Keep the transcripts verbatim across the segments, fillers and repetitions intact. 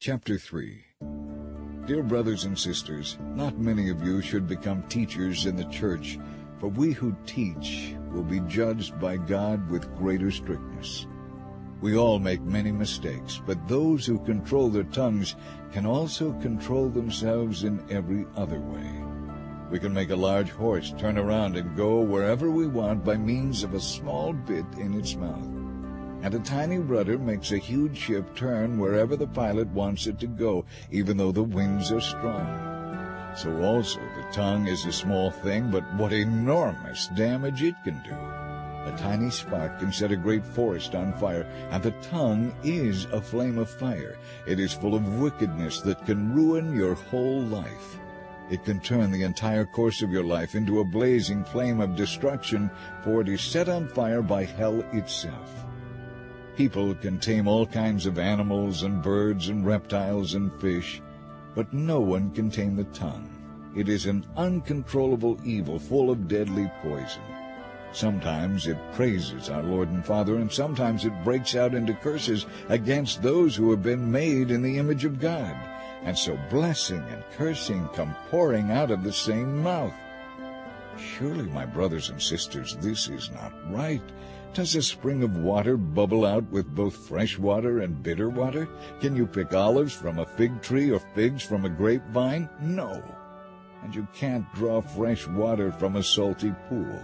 Chapter three. Dear brothers and sisters, not many of you should become teachers in the church, for we who teach will be judged by God with greater strictness. We all make many mistakes, but those who control their tongues can also control themselves in every other way. We can make a large horse turn around and go wherever we want by means of a small bit in its mouth. And a tiny rudder makes a huge ship turn wherever the pilot wants it to go, even though the winds are strong. So also the tongue is a small thing, but what enormous damage it can do. A tiny spark can set a great forest on fire, and the tongue is a flame of fire. It is full of wickedness that can ruin your whole life. It can turn the entire course of your life into a blazing flame of destruction, for it is set on fire by hell itself. People can tame all kinds of animals and birds and reptiles and fish, but no one can tame the tongue. It is an uncontrollable evil full of deadly poison. Sometimes it praises our Lord and Father, and sometimes it breaks out into curses against those who have been made in the image of God. And so blessing and cursing come pouring out of the same mouth. Surely, my brothers and sisters, this is not right. Does a spring of water bubble out with both fresh water and bitter water? Can you pick olives from a fig tree or figs from a grapevine? No. And you can't draw fresh water from a salty pool.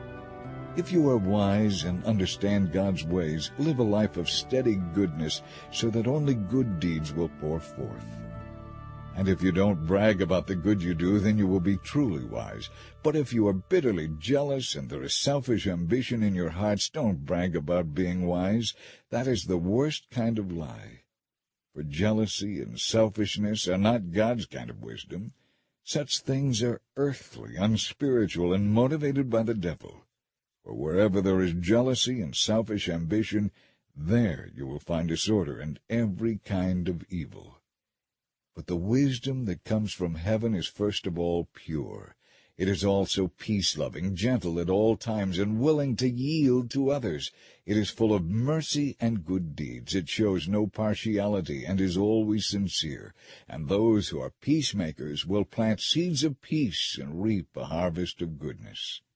If you are wise and understand God's ways, live a life of steady goodness so that only good deeds will pour forth. And if you don't brag about the good you do, then you will be truly wise. But if you are bitterly jealous and there is selfish ambition in your hearts, don't brag about being wise. That is the worst kind of lie. For jealousy and selfishness are not God's kind of wisdom. Such things are earthly, unspiritual, and motivated by the devil. For wherever there is jealousy and selfish ambition, there you will find disorder and every kind of evil. But the wisdom that comes from heaven is first of all pure. It is also peace-loving, gentle at all times, and willing to yield to others. It is full of mercy and good deeds. It shows no partiality and is always sincere. And those who are peacemakers will plant seeds of peace and reap a harvest of goodness.